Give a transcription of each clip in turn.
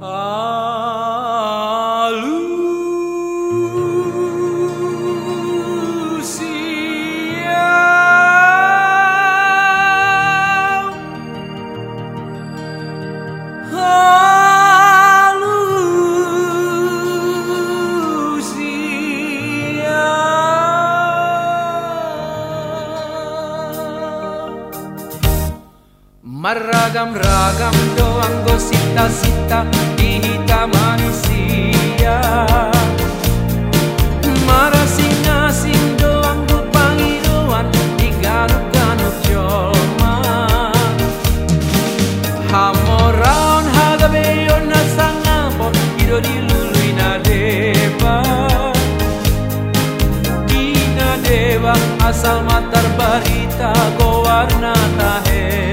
Meragam-ragam doang gosita-sita di hitam manusia. Marasing-asing doang bupangiruan di garuk-garuk jolma. Hamoraon hagabeyon na sangapon ido dilului na deba. Ina deba asal matar barita go warna tahe.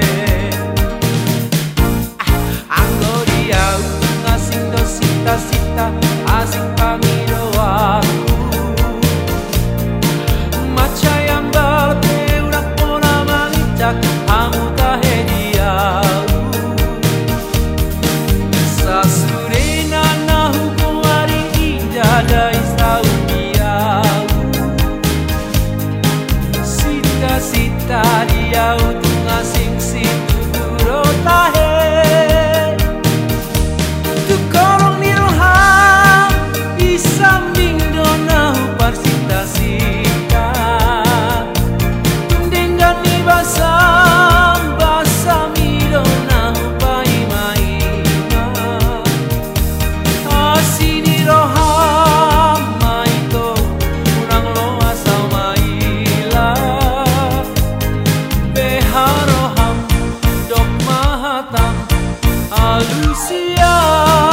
Sita asing pangiro aku macayang balpe urak pona malicak amu tahe diau sasurena nahu kuari ijada isau diau sita diau tungasing situ duro tahe. Lucia